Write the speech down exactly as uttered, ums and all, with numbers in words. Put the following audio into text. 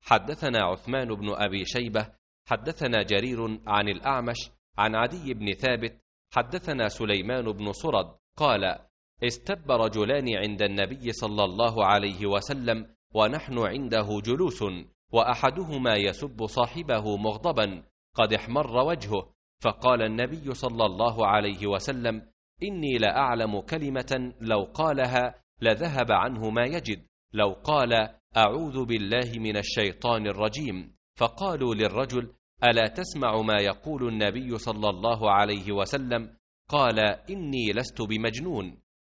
حدثنا عثمان بن أبي شيبة حدثنا جرير عن الأعمش عن عدي بن ثابت حدثنا سليمان بن صرد قال: استب رجلان عند النبي صلى الله عليه وسلم ونحن عنده جلوس، وأحدهما يسب صاحبه مغضبا قد احمر وجهه، فقال النبي صلى الله عليه وسلم: إني لأعلم كلمة لو قالها لذهب عنه ما يجد، لو قال: أعوذ بالله من الشيطان الرجيم. فقالوا للرجل: ألا تسمع ما يقول النبي صلى الله عليه وسلم؟ قال: إني لست بمجنون.